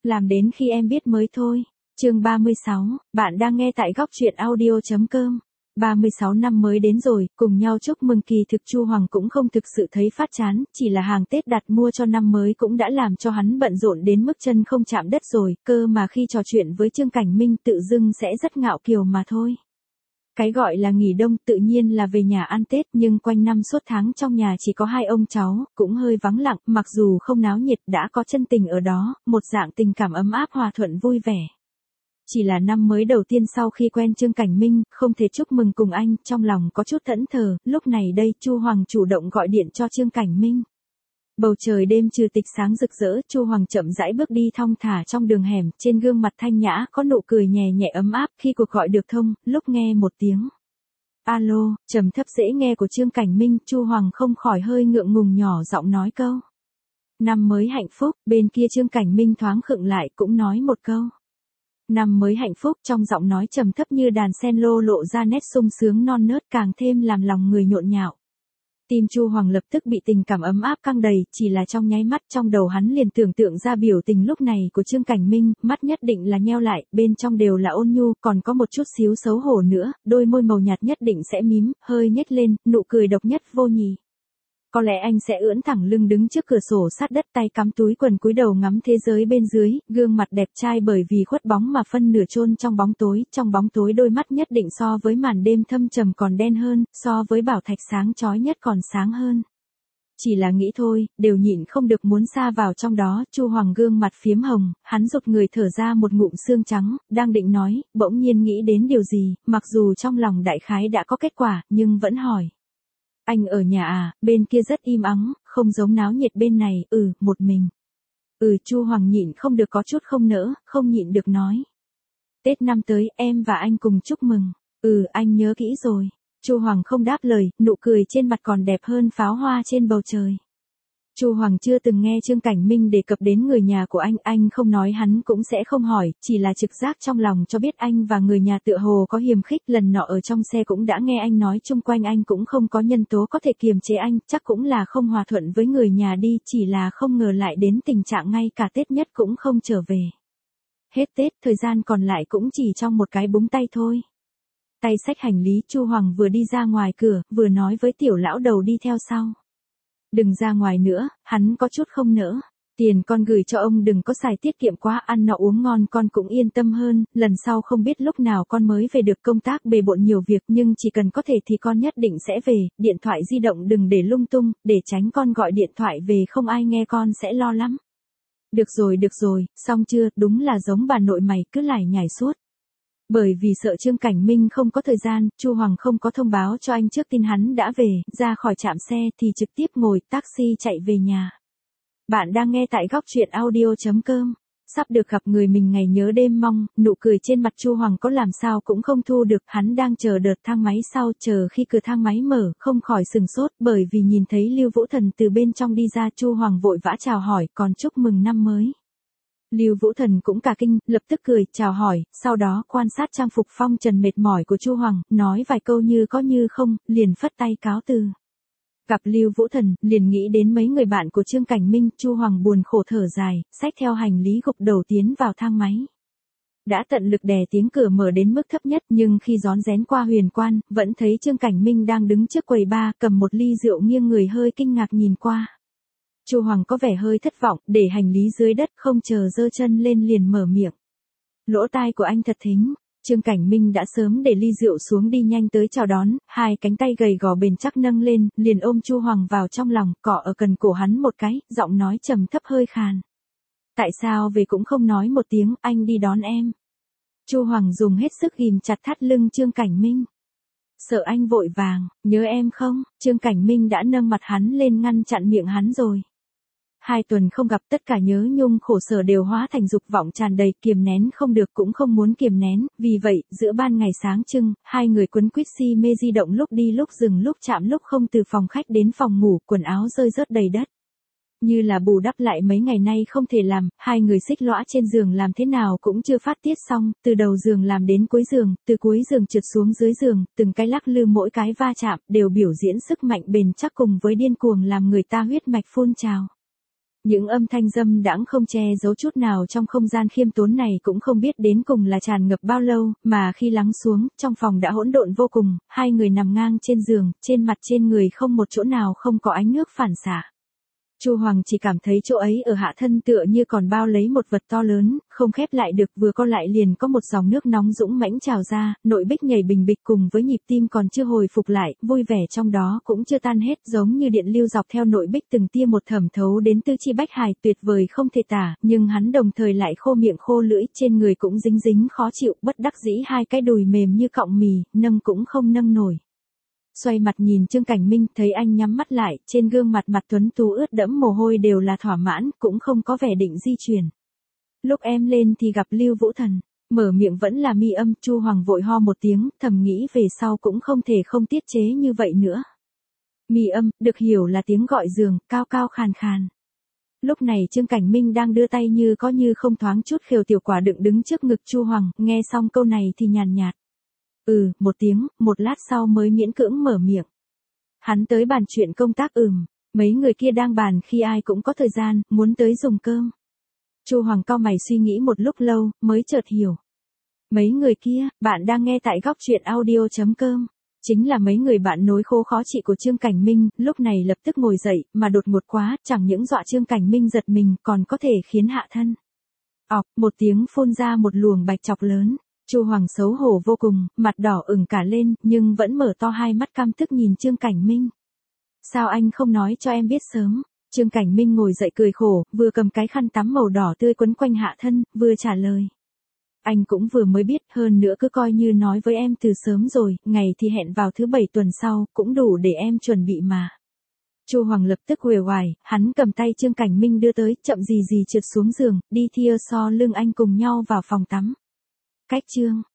Làm đến khi em biết mới thôi. Chương 36, bạn đang nghe tại góc truyện audio.com. 36 năm mới đến rồi, cùng nhau chúc mừng kỳ thực Chu Hoàng cũng không thực sự thấy phát chán, chỉ là hàng Tết đặt mua cho năm mới cũng đã làm cho hắn bận rộn đến mức chân không chạm đất rồi, cơ mà khi trò chuyện với Trương Cảnh Minh tự dưng sẽ rất ngạo kiều mà thôi. Cái gọi là nghỉ đông tự nhiên là về nhà ăn Tết, nhưng quanh năm suốt tháng trong nhà chỉ có hai ông cháu, cũng hơi vắng lặng, mặc dù không náo nhiệt đã có chân tình ở đó, một dạng tình cảm ấm áp hòa thuận vui vẻ. Chỉ là năm mới đầu tiên sau khi quen Trương Cảnh Minh, không thể chúc mừng cùng anh, trong lòng có chút thẫn thờ, lúc này đây Chu Hoàng chủ động gọi điện cho Trương Cảnh Minh. Bầu trời đêm trừ tịch sáng rực rỡ, Chu Hoàng chậm rãi bước đi thong thả trong đường hẻm, trên gương mặt thanh nhã có nụ cười nhẹ nhẹ ấm áp khi cuộc gọi được thông, lúc nghe một tiếng. Alo, trầm thấp dễ nghe của Trương Cảnh Minh, Chu Hoàng không khỏi hơi ngượng ngùng nhỏ giọng nói câu. Năm mới hạnh phúc, bên kia Trương Cảnh Minh thoáng khựng lại cũng nói một câu. Năm mới hạnh phúc, trong giọng nói trầm thấp như đàn sen lộ ra nét sung sướng non nớt càng thêm làm lòng người nhộn nhạo. Tim Chu Hoàng lập tức bị tình cảm ấm áp căng đầy, chỉ là trong nháy mắt trong đầu hắn liền tưởng tượng ra biểu tình lúc này của Trương Cảnh Minh, mắt nhất định là nheo lại, bên trong đều là ôn nhu, còn có một chút xíu xấu hổ nữa, đôi môi màu nhạt nhất định sẽ mím, hơi nhếch lên, nụ cười độc nhất vô nhị. Có lẽ anh sẽ ưỡn thẳng lưng đứng trước cửa sổ sát đất, tay cắm túi quần cúi đầu ngắm thế giới bên dưới, gương mặt đẹp trai bởi vì khuất bóng mà phân nửa chôn trong bóng tối đôi mắt nhất định so với màn đêm thâm trầm còn đen hơn, so với bảo thạch sáng chói nhất còn sáng hơn. Chỉ là nghĩ thôi, đều nhịn không được muốn sa vào trong đó, Chu Hoàng gương mặt phiếm hồng, hắn rụt người thở ra một ngụm xương trắng, đang định nói, bỗng nhiên nghĩ đến điều gì, mặc dù trong lòng đại khái đã có kết quả, nhưng vẫn hỏi. Anh ở nhà à, bên kia rất im ắng, không giống náo nhiệt bên này, một mình. Chu Hoàng nhịn không được có chút không nỡ, không nhịn được nói. Tết năm tới, em và anh cùng chúc mừng. Anh nhớ kỹ rồi. Chu Hoàng không đáp lời, nụ cười trên mặt còn đẹp hơn pháo hoa trên bầu trời. Chu Hoàng chưa từng nghe Trương Cảnh Minh đề cập đến người nhà của anh không nói hắn cũng sẽ không hỏi, chỉ là trực giác trong lòng cho biết anh và người nhà tựa hồ có hiềm khích, lần nọ ở trong xe cũng đã nghe anh nói chung quanh anh cũng không có nhân tố có thể kiềm chế anh, chắc cũng là không hòa thuận với người nhà đi, chỉ là không ngờ lại đến tình trạng ngay cả Tết nhất cũng không trở về. Hết Tết, thời gian còn lại cũng chỉ trong một cái búng tay thôi. Tay xách hành lý, Chu Hoàng vừa đi ra ngoài cửa, vừa nói với tiểu lão đầu đi theo sau. Đừng ra ngoài nữa, hắn có chút không nỡ. Tiền con gửi cho ông đừng có xài tiết kiệm quá, ăn nọ uống ngon con cũng yên tâm hơn, lần sau không biết lúc nào con mới về được, công tác bề bộn nhiều việc nhưng chỉ cần có thể thì con nhất định sẽ về, điện thoại di động đừng để lung tung, để tránh con gọi điện thoại về không ai nghe con sẽ lo lắm. Được rồi, xong chưa, đúng là giống bà nội mày cứ lải nhải suốt. Bởi vì sợ Trương Cảnh Minh không có thời gian, Chu Hoàng không có thông báo cho anh trước tin hắn đã về, ra khỏi trạm xe thì trực tiếp ngồi taxi chạy về nhà. Bạn đang nghe tại góc truyện audio.com. Sắp được gặp người mình ngày nhớ đêm mong, nụ cười trên mặt Chu Hoàng có làm sao cũng không thu được, hắn đang chờ đợt thang máy sau, chờ khi cửa thang máy mở, không khỏi sừng sốt, bởi vì nhìn thấy Lưu Vũ Thần từ bên trong đi ra, Chu Hoàng vội vã chào hỏi, còn chúc mừng năm mới. Lưu Vũ Thần cũng cả kinh, lập tức cười, chào hỏi, sau đó quan sát trang phục phong trần mệt mỏi của Chu Hoàng, nói vài câu như có như không, liền phất tay cáo từ. Gặp Lưu Vũ Thần, liền nghĩ đến mấy người bạn của Trương Cảnh Minh, Chu Hoàng buồn khổ thở dài, xách theo hành lý gục đầu tiến vào thang máy. Đã tận lực đè tiếng cửa mở đến mức thấp nhất, nhưng khi rón rén qua huyền quan, vẫn thấy Trương Cảnh Minh đang đứng trước quầy bar, cầm một ly rượu nghiêng người hơi kinh ngạc nhìn qua. Chu Hoàng có vẻ hơi thất vọng, để hành lý dưới đất, không chờ giơ chân lên liền mở miệng. Lỗ tai của anh thật thính. Trương Cảnh Minh đã sớm để ly rượu xuống đi nhanh tới chào đón, hai cánh tay gầy gò bền chắc nâng lên, liền ôm Chu Hoàng vào trong lòng, cọ ở cần cổ hắn một cái, giọng nói trầm thấp hơi khàn. Tại sao về cũng không nói một tiếng, anh đi đón em. Chu Hoàng dùng hết sức ghim chặt thắt lưng Trương Cảnh Minh. Sợ anh vội vàng, nhớ em không? Trương Cảnh Minh đã nâng mặt hắn lên ngăn chặn miệng hắn rồi. 2 tuần không gặp, tất cả nhớ nhung khổ sở đều hóa thành dục vọng tràn đầy, kiềm nén không được cũng không muốn kiềm nén, vì vậy, giữa ban ngày sáng trưng, hai người quấn quýt si mê di động lúc đi lúc dừng lúc chạm lúc không, từ phòng khách đến phòng ngủ, quần áo rơi rớt đầy đất. Như là bù đắp lại mấy ngày nay không thể làm, hai người xích lõa trên giường làm thế nào cũng chưa phát tiết xong, từ đầu giường làm đến cuối giường, từ cuối giường trượt xuống dưới giường, từng cái lắc lư mỗi cái va chạm, đều biểu diễn sức mạnh bền chắc cùng với điên cuồng làm người ta huyết mạch phun trào. Những âm thanh dâm đãng không che giấu chút nào trong không gian khiêm tốn này cũng không biết đến cùng là tràn ngập bao lâu, mà khi lắng xuống, trong phòng đã hỗn độn vô cùng, hai người nằm ngang trên giường, trên mặt trên người không một chỗ nào không có ánh nước phản xạ. Chu Hoàng chỉ cảm thấy chỗ ấy ở hạ thân tựa như còn bao lấy một vật to lớn, không khép lại được, vừa co lại liền có một dòng nước nóng dũng mãnh trào ra, nội bích nhảy bình bịch cùng với nhịp tim còn chưa hồi phục lại, vui vẻ trong đó cũng chưa tan hết, giống như điện lưu dọc theo nội bích từng tia một thẩm thấu đến tư chi bách hài, tuyệt vời không thể tả, nhưng hắn đồng thời lại khô miệng khô lưỡi, trên người cũng dính dính khó chịu, bất đắc dĩ hai cái đùi mềm như cọng mì, nâng cũng không nâng nổi. Xoay mặt nhìn Trương Cảnh Minh, thấy anh nhắm mắt lại, trên gương mặt tuấn tú ướt đẫm mồ hôi đều là thỏa mãn, cũng không có vẻ định di chuyển. Lúc em lên thì gặp Lưu Vũ Thần, mở miệng vẫn là Mi Âm, Chu Hoàng vội ho một tiếng, thầm nghĩ về sau cũng không thể không tiết chế như vậy nữa. Mi Âm, được hiểu là tiếng gọi giường, cao cao khàn khàn. Lúc này Trương Cảnh Minh đang đưa tay như có như không thoáng chút khều tiểu quả đựng đứng trước ngực Chu Hoàng, nghe xong câu này thì nhàn nhạt. Một tiếng, một lát sau mới miễn cưỡng mở miệng. Hắn tới bàn chuyện công tác mấy người kia đang bàn khi ai cũng có thời gian, muốn tới dùng cơm. Chu Hoàng cau mày suy nghĩ một lúc lâu, mới chợt hiểu. Mấy người kia, bạn đang nghe tại góc truyện audio.com. Chính là mấy người bạn nối khô khó trị của Trương Cảnh Minh, lúc này lập tức ngồi dậy, mà đột ngột quá, chẳng những dọa Trương Cảnh Minh giật mình, còn có thể khiến hạ thân. Một tiếng phun ra một luồng bạch chọc lớn. Chu Hoàng xấu hổ vô cùng, mặt đỏ ửng cả lên, nhưng vẫn mở to hai mắt căm tức nhìn Trương Cảnh Minh. Sao anh không nói cho em biết sớm? Trương Cảnh Minh ngồi dậy cười khổ, vừa cầm cái khăn tắm màu đỏ tươi quấn quanh hạ thân, vừa trả lời. Anh cũng vừa mới biết, hơn nữa cứ coi như nói với em từ sớm rồi, ngày thì hẹn vào thứ 7 tuần sau, cũng đủ để em chuẩn bị mà. Chu Hoàng lập tức uể oải, hắn cầm tay Trương Cảnh Minh đưa tới, chậm gì gì trượt xuống giường, đi thia so lưng anh cùng nhau vào phòng tắm. Cách chương